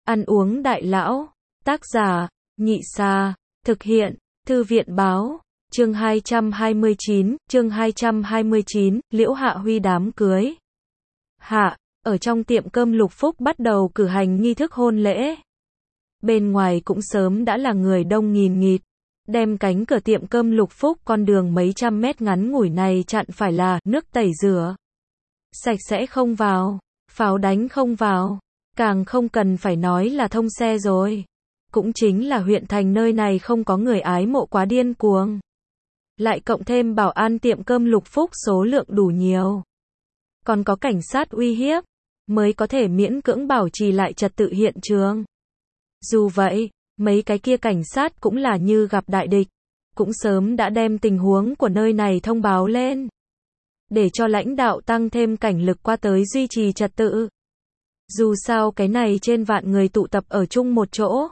Ăn uống đại lão. Tác giả, Nhị Sa. Thực hiện, Thư viện báo. Chương 229, Liễu Hạ Huy đám cưới. Hạ, ở trong tiệm cơm Lục Phúc bắt đầu cử hành nghi thức hôn lễ. Bên ngoài cũng sớm đã là người đông nghìn nghịt. Đem cánh cửa tiệm cơm Lục Phúc con đường mấy trăm mét ngắn ngủi này chặn phải là nước tẩy rửa. Sạch sẽ không vào, pháo đánh không vào, càng không cần phải nói là thông xe rồi. Cũng chính là huyện thành nơi này không có người ái mộ quá điên cuồng. Lại cộng thêm bảo an tiệm cơm Lục Phúc số lượng đủ nhiều. Còn có cảnh sát uy hiếp, mới có thể miễn cưỡng bảo trì lại trật tự hiện trường. Dù vậy, mấy cái kia cảnh sát cũng là như gặp đại địch. Cũng sớm đã đem tình huống của nơi này thông báo lên. Để cho lãnh đạo tăng thêm cảnh lực qua tới duy trì trật tự. Dù sao cái này trên vạn người tụ tập ở chung một chỗ.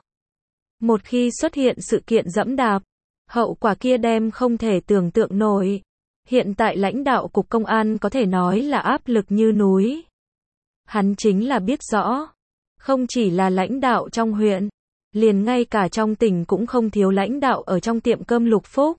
Một khi xuất hiện sự kiện dẫm đạp, hậu quả kia đem không thể tưởng tượng nổi. Hiện tại lãnh đạo cục công an có thể nói là áp lực như núi. Hắn chính là biết rõ, không chỉ là lãnh đạo trong huyện, liền ngay cả trong tỉnh cũng không thiếu lãnh đạo ở trong tiệm cơm Lục Phúc.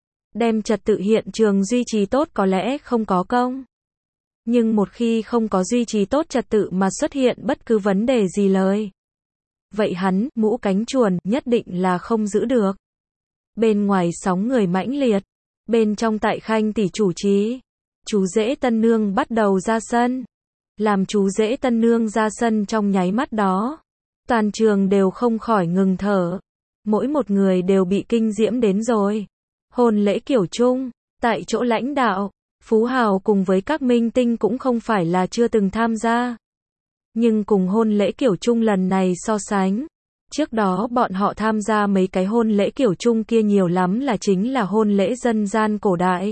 Đem trật tự hiện trường duy trì tốt có lẽ không có công. Nhưng một khi không có duy trì tốt trật tự mà xuất hiện bất cứ vấn đề gì lời. Vậy hắn, mũ cánh chuồn, nhất định là không giữ được. Bên ngoài sóng người mãnh liệt. Bên trong tại Khanh tỷ chủ trì. Chú rể tân nương bắt đầu ra sân. Làm chú rể tân nương ra sân trong nháy mắt đó. Toàn trường đều không khỏi ngừng thở. Mỗi một người đều bị kinh diễm đến rồi. Hôn lễ kiểu chung, tại chỗ lãnh đạo, phú hào cùng với các minh tinh cũng không phải là chưa từng tham gia. Nhưng cùng hôn lễ kiểu chung lần này so sánh, trước đó bọn họ tham gia mấy cái hôn lễ kiểu chung kia nhiều lắm là chính là hôn lễ dân gian cổ đại.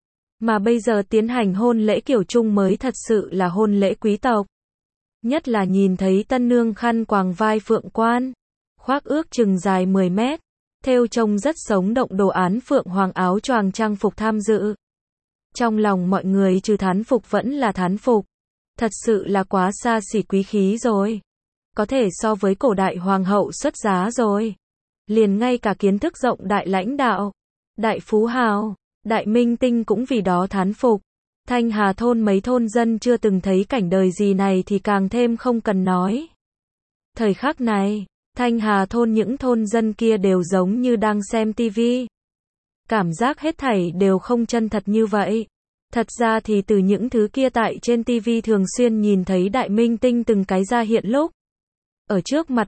Mà bây giờ tiến hành hôn lễ kiểu chung mới thật sự là hôn lễ quý tộc. Nhất là nhìn thấy tân nương khăn quàng vai phượng quan, khoác ước chừng dài 10 mét, thêu trông rất sống động đồ án phượng hoàng áo choàng trang phục tham dự. Trong lòng mọi người trừ thán phục vẫn là thán phục. Thật sự là quá xa xỉ quý khí rồi. Có thể so với cổ đại hoàng hậu xuất giá rồi. Liền ngay cả kiến thức rộng đại lãnh đạo, đại phú hào, đại minh tinh cũng vì đó thán phục. Thanh Hà thôn mấy thôn dân chưa từng thấy cảnh đời gì này thì càng thêm không cần nói. Thời khắc này, Thanh Hà thôn những thôn dân kia đều giống như đang xem tivi. Cảm giác hết thảy đều không chân thật như vậy. Thật ra thì từ những thứ kia tại trên tivi thường xuyên nhìn thấy đại minh tinh từng cái ra hiện lúc. Ở trước mặt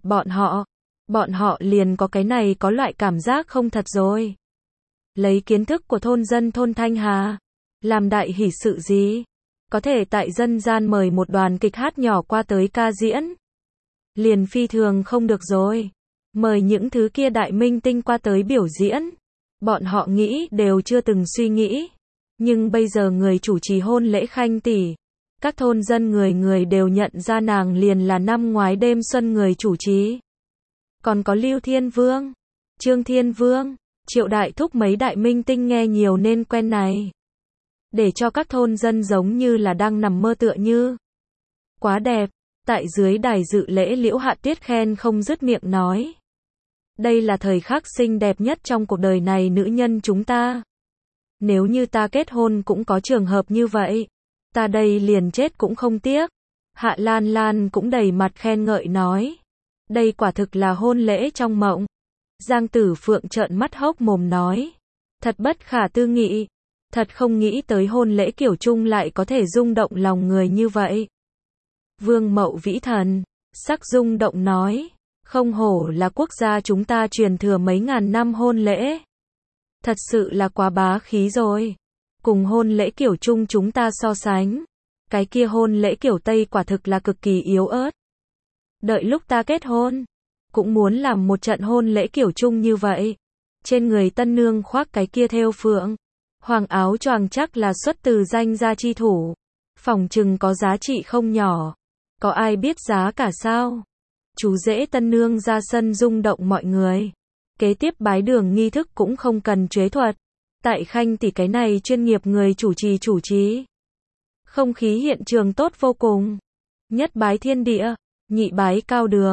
bọn họ liền có cái này có loại cảm giác không thật rồi. Lấy kiến thức của thôn dân thôn Thanh Hà, làm đại hỷ sự gì? Có thể tại dân gian mời một đoàn kịch hát nhỏ qua tới ca diễn. Liền phi thường không được rồi. Mời những thứ kia đại minh tinh qua tới biểu diễn. Bọn họ nghĩ đều chưa từng suy nghĩ. Nhưng bây giờ người chủ trì hôn lễ Khanh tỷ, các thôn dân người đều nhận ra nàng liền là năm ngoái đêm xuân người chủ trì. Còn có Lưu Thiên Vương, Trương Thiên Vương, Triệu Đại Thúc mấy đại minh tinh nghe nhiều nên quen này. Để cho các thôn dân giống như là đang nằm mơ tựa như. Quá đẹp, tại dưới đài dự lễ Liễu Hạ Tuyết khen không dứt miệng nói. Đây là thời khắc xinh đẹp nhất trong cuộc đời này nữ nhân chúng ta. Nếu như ta kết hôn cũng có trường hợp như vậy, ta đây liền chết cũng không tiếc. Hạ Lan Lan cũng đầy mặt khen ngợi nói. Đây quả thực là hôn lễ trong mộng. Giang Tử Phượng trợn mắt hốc mồm nói. Thật bất khả tư nghị. Thật không nghĩ tới hôn lễ kiểu chung lại có thể rung động lòng người như vậy. Vương Mậu Vĩ Thần, sắc rung động nói. Không hổ là quốc gia chúng ta truyền thừa mấy ngàn năm hôn lễ. Thật sự là quá bá khí rồi. Cùng hôn lễ kiểu chung chúng ta so sánh. Cái kia hôn lễ kiểu Tây quả thực là cực kỳ yếu ớt. Đợi lúc ta kết hôn, cũng muốn làm một trận hôn lễ kiểu chung như vậy. Trên người tân nương khoác cái kia thêu phượng hoàng áo choàng chắc là xuất từ danh gia chi thủ. Phỏng chừng có giá trị không nhỏ. Có ai biết giá cả sao? Chú rể tân nương ra sân rung động mọi người. Kế tiếp bái đường nghi thức cũng không cần chế thuật. Tại Khanh tỷ cái này chuyên nghiệp người chủ trì. Không khí hiện trường tốt vô cùng. Nhất bái thiên địa, nhị bái cao đường,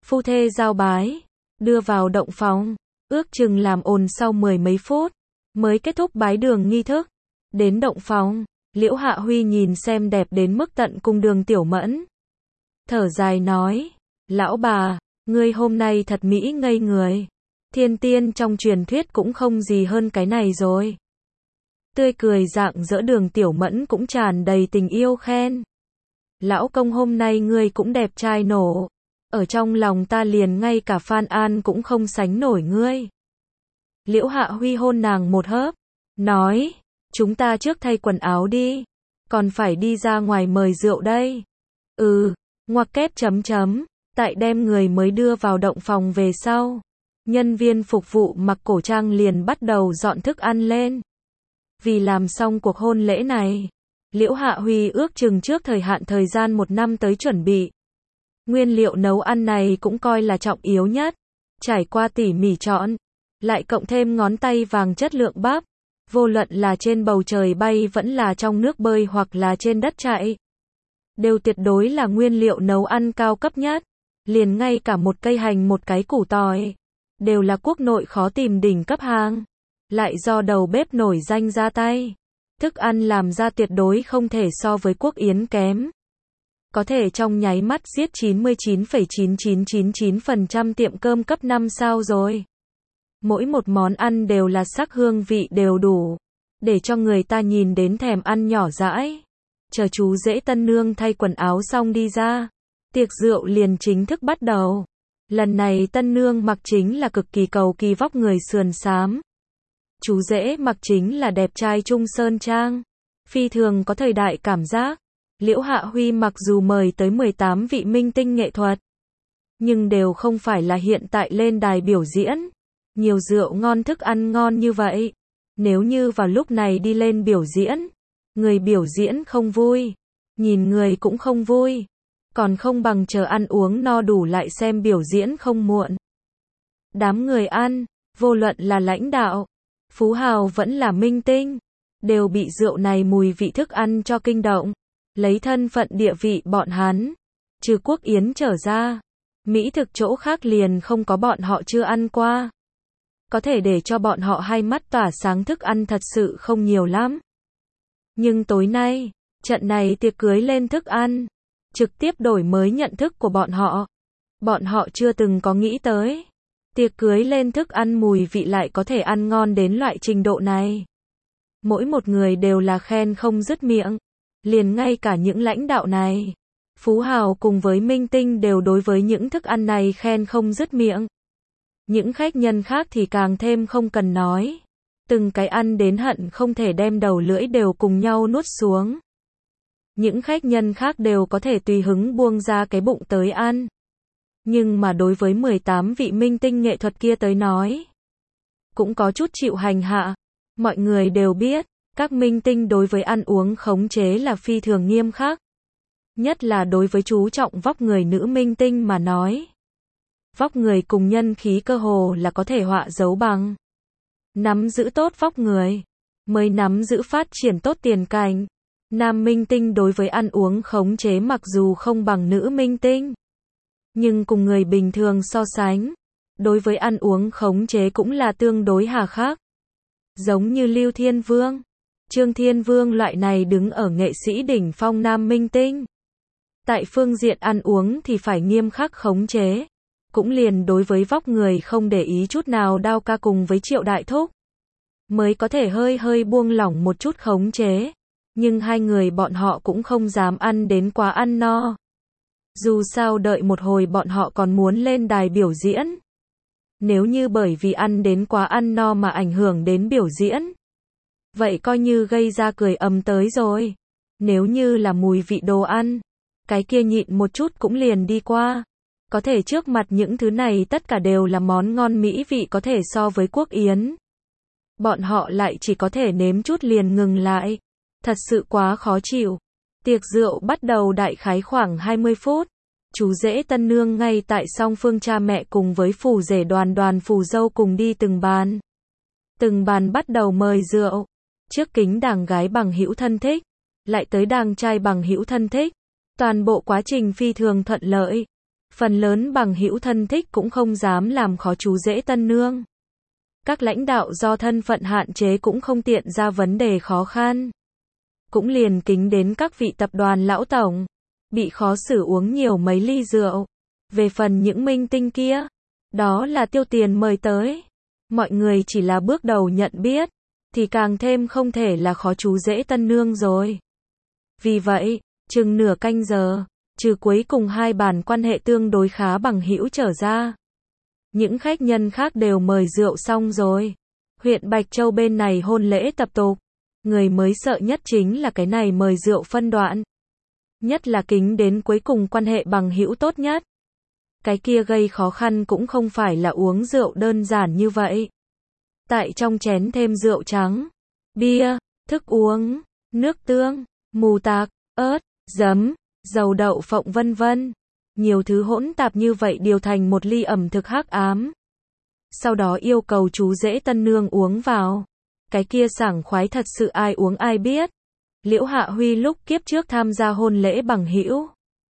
Phu thê giao bái, đưa vào động phòng, ước chừng làm ồn sau 10 mấy phút, mới kết thúc bái đường nghi thức. Đến động phòng, Liễu Hạ Huy nhìn xem đẹp đến mức tận cùng Đường Tiểu Mẫn. Thở dài nói, lão bà, ngươi hôm nay thật mỹ ngây người. Thiên tiên trong truyền thuyết cũng không gì hơn cái này rồi. Tươi cười rạng rỡ Đường Tiểu Mẫn cũng tràn đầy tình yêu khen. Lão công hôm nay ngươi cũng đẹp trai nổ. Ở trong lòng ta liền ngay cả Phan An cũng không sánh nổi ngươi. Liễu Hạ Huy hôn nàng một hớp, nói, chúng ta trước thay quần áo đi, còn phải đi ra ngoài mời rượu đây. Ngoặc kép chấm chấm, tại đem người mới đưa vào động phòng về sau. Nhân viên phục vụ mặc cổ trang liền bắt đầu dọn thức ăn lên. Vì làm xong cuộc hôn lễ này, Liễu Hạ Huy ước chừng trước thời hạn thời gian 1 năm tới chuẩn bị. Nguyên liệu nấu ăn này cũng coi là trọng yếu nhất, trải qua tỉ mỉ chọn, lại cộng thêm ngón tay vàng chất lượng bắp, vô luận là trên bầu trời bay vẫn là trong nước bơi hoặc là trên đất chạy, đều tuyệt đối là nguyên liệu nấu ăn cao cấp nhất, liền ngay cả một cây hành một cái củ tỏi, đều là quốc nội khó tìm đỉnh cấp hàng, lại do đầu bếp nổi danh ra tay, thức ăn làm ra tuyệt đối không thể so với Quốc Yến kém. Có thể trong nháy mắt giết 99,9999% tiệm cơm cấp 5 sao rồi. Mỗi một món ăn đều là sắc hương vị đều đủ, để cho người ta nhìn đến thèm ăn nhỏ dãi. Chờ chú rể tân nương thay quần áo xong đi ra, tiệc rượu liền chính thức bắt đầu. Lần này tân nương mặc chính là cực kỳ cầu kỳ vóc người sườn xám. Chú rể mặc chính là đẹp trai trung sơn trang, phi thường có thời đại cảm giác. Liễu Hạ Huy mặc dù mời tới 18 vị minh tinh nghệ thuật, nhưng đều không phải là hiện tại lên đài biểu diễn. Nhiều rượu ngon thức ăn ngon như vậy, nếu như vào lúc này đi lên biểu diễn, người biểu diễn không vui, nhìn người cũng không vui, còn không bằng chờ ăn uống no đủ lại xem biểu diễn không muộn. Đám người ăn, vô luận là lãnh đạo, phú hào vẫn là minh tinh, đều bị rượu này mùi vị thức ăn cho kinh động. Lấy thân phận địa vị bọn hắn, trừ Quốc Yến trở ra, mỹ thực chỗ khác liền không có bọn họ chưa ăn qua. Có thể để cho bọn họ hai mắt tỏa sáng thức ăn thật sự không nhiều lắm. Nhưng tối nay, trận này tiệc cưới lên thức ăn, trực tiếp đổi mới nhận thức của bọn họ. Bọn họ chưa từng có nghĩ tới, tiệc cưới lên thức ăn mùi vị lại có thể ăn ngon đến loại trình độ này. Mỗi một người đều là khen không dứt miệng. Liền ngay cả những lãnh đạo này, phú hào cùng với minh tinh đều đối với những thức ăn này khen không dứt miệng. Những khách nhân khác thì càng thêm không cần nói. Từng cái ăn đến hận không thể đem đầu lưỡi đều cùng nhau nuốt xuống. Những khách nhân khác đều có thể tùy hứng buông ra cái bụng tới ăn. Nhưng mà đối với 18 vị minh tinh nghệ thuật kia tới nói, cũng có chút chịu hành hạ. Mọi người đều biết, các minh tinh đối với ăn uống khống chế là phi thường nghiêm khắc. Nhất là đối với chú trọng vóc người nữ minh tinh mà nói. Vóc người cùng nhân khí cơ hồ là có thể họa dấu bằng. Nắm giữ tốt vóc người, mới nắm giữ phát triển tốt tiền cảnh. Nam minh tinh đối với ăn uống khống chế mặc dù không bằng nữ minh tinh, nhưng cùng người bình thường so sánh, đối với ăn uống khống chế cũng là tương đối hà khắc. Giống như Lưu Thiên Vương, Trương Thiên Vương loại này đứng ở nghệ sĩ đỉnh phong nam minh tinh. Tại phương diện ăn uống thì phải nghiêm khắc khống chế. Cũng liền đối với vóc người không để ý chút nào Đao Ca cùng với Triệu Đại Thúc. Mới có thể hơi buông lỏng một chút khống chế. Nhưng hai người bọn họ cũng không dám ăn đến quá ăn no. Dù sao đợi một hồi bọn họ còn muốn lên đài biểu diễn. Nếu như bởi vì ăn đến quá ăn no mà ảnh hưởng đến biểu diễn, vậy coi như gây ra cười ầm tới rồi. Nếu như là mùi vị đồ ăn, cái kia nhịn một chút cũng liền đi qua. Có thể trước mặt những thứ này tất cả đều là món ngon mỹ vị có thể so với Quốc Yến. Bọn họ lại chỉ có thể nếm chút liền ngừng lại. Thật sự quá khó chịu. Tiệc rượu bắt đầu đại khái khoảng 20 phút. Chú rể tân nương ngay tại song phương cha mẹ cùng với phù rể đoàn phù dâu cùng đi từng bàn. Từng bàn bắt đầu mời rượu. Trước kính đàng gái bằng hữu thân thích, lại tới đàng trai bằng hữu thân thích. Toàn bộ quá trình phi thường thuận lợi. Phần lớn bằng hữu thân thích cũng không dám làm khó chú rể tân nương. Các lãnh đạo do thân phận hạn chế cũng không tiện ra vấn đề khó khăn. Cũng liền kính đến các vị tập đoàn lão tổng, bị khó xử uống nhiều mấy ly rượu. Về phần những minh tinh kia, đó là tiêu tiền mời tới. Mọi người chỉ là bước đầu nhận biết, thì càng thêm không thể là khó chú rể tân nương rồi. Vì vậy, chừng nửa canh giờ, trừ cuối cùng hai bàn quan hệ tương đối khá bằng hữu trở ra, những khách nhân khác đều mời rượu xong rồi. Huyện Bạch Châu bên này hôn lễ tập tục, người mới sợ nhất chính là cái này mời rượu phân đoạn. Nhất là kính đến cuối cùng quan hệ bằng hữu tốt nhất. Cái kia gây khó khăn cũng không phải là uống rượu đơn giản như vậy. Tại trong chén thêm rượu trắng, bia, thức uống, nước tương, mù tạc, ớt, giấm, dầu đậu phộng vân vân. Nhiều thứ hỗn tạp như vậy điều thành một ly ẩm thực hắc ám. Sau đó yêu cầu chú rể tân nương uống vào. Cái kia sảng khoái thật sự ai uống ai biết. Liễu Hạ Huy lúc kiếp trước tham gia hôn lễ bằng hữu,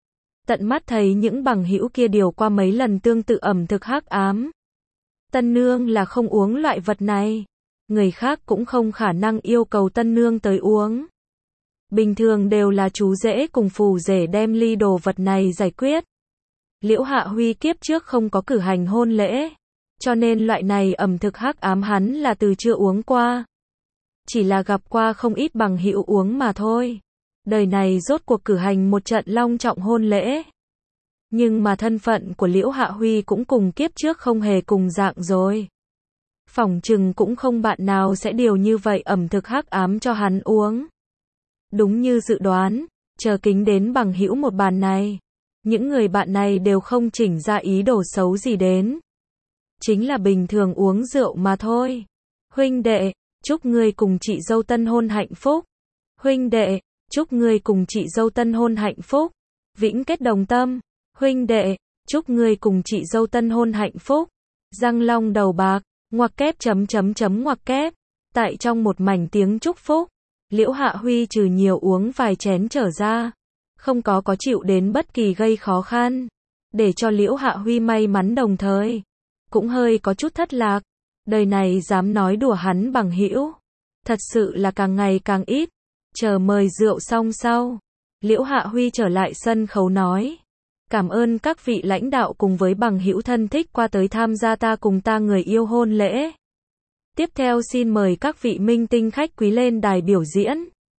tận mắt thấy những bằng hữu kia điều qua mấy lần tương tự ẩm thực hắc ám. Tân nương là không uống loại vật này. Người khác cũng không khả năng yêu cầu tân nương tới uống. Bình thường đều là chú rể cùng phù rể đem ly đồ vật này giải quyết. Liễu Hạ Huy kiếp trước không có cử hành hôn lễ, cho nên loại này ẩm thực hắc ám hắn là từ chưa uống qua. Chỉ là gặp qua không ít bằng hữu uống mà thôi. Đời này rốt cuộc cử hành một trận long trọng hôn lễ. Nhưng mà thân phận của Liễu Hạ Huy cũng cùng kiếp trước không hề cùng dạng rồi. Phỏng chừng cũng không bạn nào sẽ điều như vậy ẩm thực hắc ám cho hắn uống. Đúng như dự đoán, chờ kính đến bằng hữu một bàn này, những người bạn này đều không chỉnh ra ý đồ xấu gì đến. Chính là bình thường uống rượu mà thôi. Huynh đệ, chúc ngươi cùng chị dâu tân hôn hạnh phúc. Huynh đệ, chúc ngươi cùng chị dâu tân hôn hạnh phúc. Vĩnh kết đồng tâm. Huynh đệ, chúc ngươi cùng chị dâu tân hôn hạnh phúc. Răng long đầu bạc, ngoặc kép ngoặc kép. Tại trong một mảnh tiếng chúc phúc, Liễu Hạ Huy trừ nhiều uống vài chén trở ra, không có chịu đến bất kỳ gây khó khăn. Để cho Liễu Hạ Huy may mắn đồng thời, cũng hơi có chút thất lạc. Đời này dám nói đùa hắn bằng hữu, thật sự là càng ngày càng ít. Chờ mời rượu xong sau, Liễu Hạ Huy trở lại sân khấu nói: cảm ơn các vị lãnh đạo cùng với bằng hữu thân thích qua tới tham gia ta cùng ta người yêu hôn lễ. Tiếp theo xin mời các vị minh tinh khách quý lên đài biểu diễn.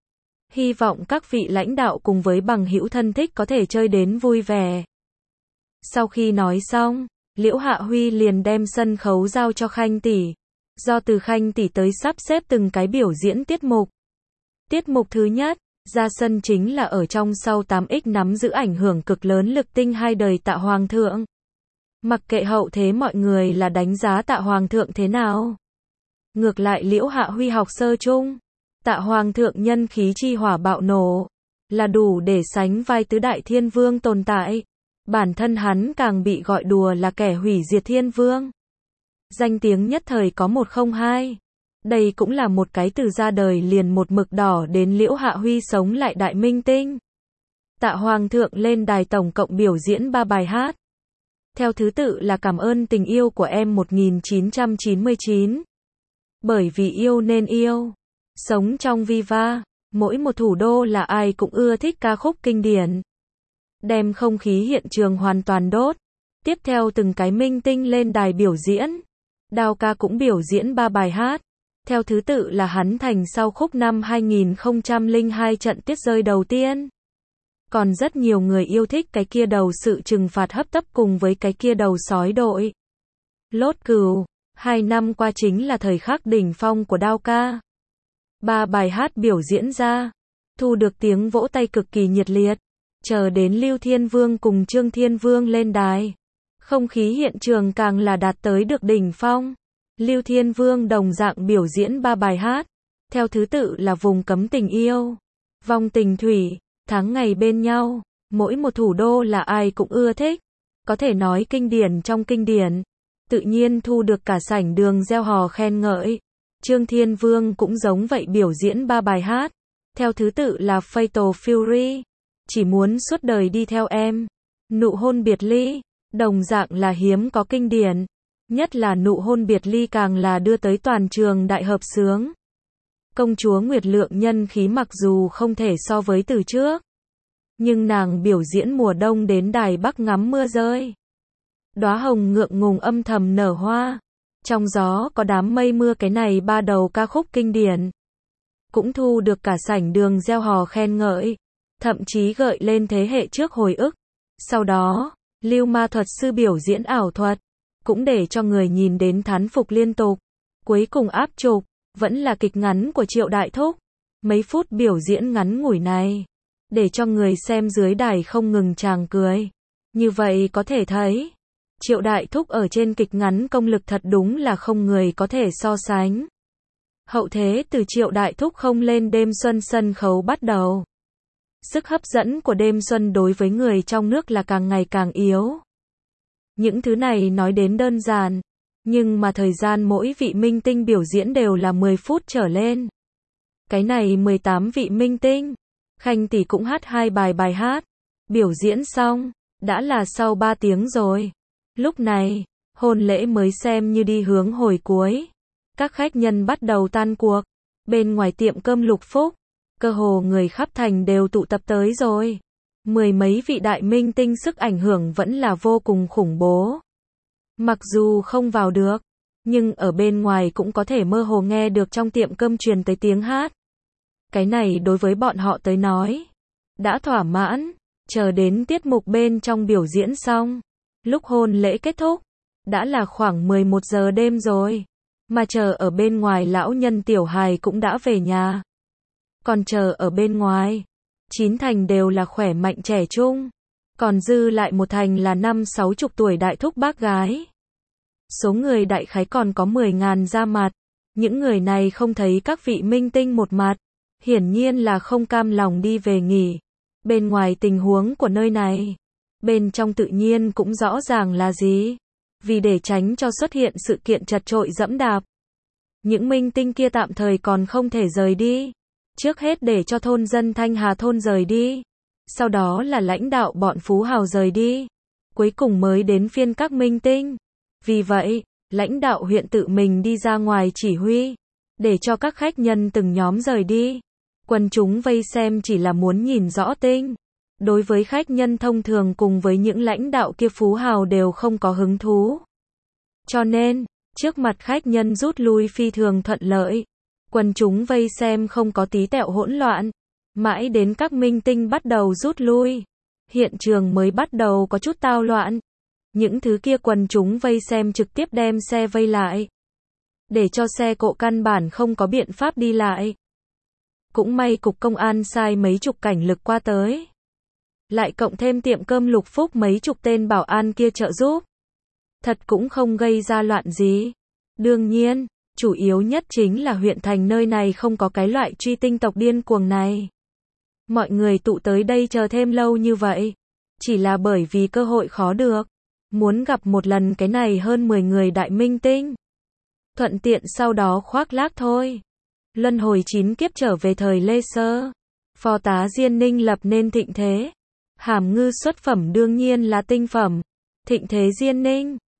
Hy vọng các vị lãnh đạo cùng với bằng hữu thân thích có thể chơi đến vui vẻ. Sau khi nói xong, Liễu Hạ Huy liền đem sân khấu giao cho Khanh tỷ. Do từ Khanh tỷ tới sắp xếp từng cái biểu diễn tiết mục. Tiết mục thứ nhất, ra sân chính là ở trong sau 8X nắm giữ ảnh hưởng cực lớn lực tinh hai đời Tạ Hoàng thượng. Mặc kệ hậu thế mọi người là đánh giá Tạ Hoàng thượng thế nào. Ngược lại Liễu Hạ Huy học sơ chung, Tạ Hoàng thượng nhân khí chi hỏa bạo nổ, là đủ để sánh vai tứ đại thiên vương tồn tại. Bản thân hắn càng bị gọi đùa là kẻ hủy diệt thiên vương. Danh tiếng nhất thời có 102. Đây cũng là một cái từ ra đời liền một mực đỏ đến Liễu Hạ Huy sống lại đại minh tinh. Tạ Hoàng thượng lên đài tổng cộng biểu diễn 3 bài hát. Theo thứ tự là Cảm ơn tình yêu của em 1999. Bởi vì yêu nên yêu. Sống trong Viva. Mỗi một thủ đô là ai cũng ưa thích ca khúc kinh điển. Đem không khí hiện trường hoàn toàn đốt. Tiếp theo từng cái minh tinh lên đài biểu diễn. Đao ca cũng biểu diễn 3 bài hát. Theo thứ tự là Hắn Thành sau khúc năm 2002 trận tuyết rơi đầu tiên. Còn rất nhiều người yêu thích cái kia đầu sự trừng phạt hấp tấp cùng với cái kia đầu sói đội. Lốt cừu. 2 năm qua chính là thời khắc đỉnh phong của Đao ca. 3 bài hát biểu diễn ra, thu được tiếng vỗ tay cực kỳ nhiệt liệt. Chờ đến Lưu Thiên Vương cùng Trương Thiên Vương lên đài, không khí hiện trường càng là đạt tới được đỉnh phong. Lưu Thiên Vương đồng dạng biểu diễn 3 bài hát, theo thứ tự là Vùng cấm tình yêu, Vòng tình thủy, Tháng ngày bên nhau. Mỗi một thủ đô là ai cũng ưa thích, có thể nói kinh điển trong kinh điển. Tự nhiên thu được cả sảnh đường reo hò khen ngợi. Trương Thiên Vương cũng giống vậy biểu diễn 3 bài hát, theo thứ tự là Fatal Fury, Chỉ muốn suốt đời đi theo em, Nụ hôn biệt ly, Đồng dạng là hiếm có kinh điển. Nhất là nụ hôn biệt ly càng là đưa tới toàn trường đại hợp xướng. Công chúa Nguyệt Lượng nhân khí mặc dù không thể so với từ trước, nhưng nàng biểu diễn mùa đông đến Đài Bắc ngắm mưa rơi. Đóa hồng ngượng ngùng âm thầm nở hoa. Trong gió có đám mây mưa, cái này ba đầu ca khúc kinh điển. Cũng thu được cả sảnh đường reo hò khen ngợi. Thậm chí gợi lên thế hệ trước hồi ức. Sau đó, Lưu Ma thuật sư biểu diễn ảo thuật. Cũng để cho người nhìn đến thán phục liên tục. Cuối cùng áp trục, vẫn là kịch ngắn của Triệu Đại Thúc. Mấy phút biểu diễn ngắn ngủi này, để cho người xem dưới đài không ngừng tràng cười. Như vậy có thể thấy, Triệu Đại Thúc ở trên kịch ngắn công lực thật đúng là không người có thể so sánh. Hậu thế từ Triệu Đại Thúc không lên đêm xuân sân khấu bắt đầu. Sức hấp dẫn của đêm xuân đối với người trong nước là càng ngày càng yếu. Những thứ này nói đến đơn giản, nhưng mà thời gian mỗi vị minh tinh biểu diễn đều là 10 phút trở lên. Cái này 18 vị minh tinh, Khanh tỷ cũng hát 2 bài hát. Biểu diễn xong, đã là sau 3 tiếng rồi. Lúc này, hôn lễ mới xem như đi hướng hồi cuối. Các khách nhân bắt đầu tan cuộc. Bên ngoài tiệm cơm Lục Phúc, cơ hồ người khắp thành đều tụ tập tới rồi. Mười mấy vị đại minh tinh sức ảnh hưởng vẫn là vô cùng khủng bố. Mặc dù không vào được, nhưng ở bên ngoài cũng có thể mơ hồ nghe được trong tiệm cơm truyền tới tiếng hát. Cái này đối với bọn họ tới nói, đã thỏa mãn. Chờ đến tiết mục bên trong biểu diễn xong, lúc hôn lễ kết thúc, đã là khoảng 11 giờ đêm rồi. Mà chờ ở bên ngoài lão nhân tiểu hài cũng đã về nhà. Còn chờ ở bên ngoài, 9 thành đều là khỏe mạnh trẻ trung. Còn dư lại 1 thành là 50-60 tuổi đại thúc bác gái. Số người đại khái còn có 10.000 ra mặt. Những người này không thấy các vị minh tinh một mặt, hiển nhiên là không cam lòng đi về nghỉ. Bên ngoài tình huống của nơi này, bên trong tự nhiên cũng rõ ràng là gì. Vì để tránh cho xuất hiện sự kiện chật chội dẫm đạp, những minh tinh kia tạm thời còn không thể rời đi. Trước hết để cho thôn dân Thanh Hà thôn rời đi, sau đó là lãnh đạo bọn phú hào rời đi, cuối cùng mới đến phiên các minh tinh. Vì vậy, lãnh đạo huyện tự mình đi ra ngoài chỉ huy, để cho các khách nhân từng nhóm rời đi. Quần chúng vây xem chỉ là muốn nhìn rõ tinh. Đối với khách nhân thông thường cùng với những lãnh đạo kia phú hào đều không có hứng thú. Cho nên, trước mặt khách nhân rút lui phi thường thuận lợi. Quần chúng vây xem không có tí tẹo hỗn loạn. Mãi đến các minh tinh bắt đầu rút lui, hiện trường mới bắt đầu có chút tao loạn. Những thứ kia quần chúng vây xem trực tiếp đem xe vây lại, để cho xe cộ căn bản không có biện pháp đi lại. Cũng may cục công an sai mấy chục cảnh lực qua tới. Lại cộng thêm tiệm cơm Lục Phúc mấy chục tên bảo an kia trợ giúp. Thật cũng không gây ra loạn gì. Đương nhiên, chủ yếu nhất chính là huyện thành nơi này không có cái loại truy tinh tộc điên cuồng này. Mọi người tụ tới đây chờ thêm lâu như vậy, chỉ là bởi vì cơ hội khó được. Muốn gặp một lần cái này hơn 10 người đại minh tinh. Thuận tiện sau đó khoác lác thôi. Luân hồi 9 kiếp trở về thời Lê Sơ. Phó tá Diên Ninh lập nên thịnh thế. Hàm Ngư xuất phẩm đương nhiên là tinh phẩm. Thịnh thế Diên Ninh.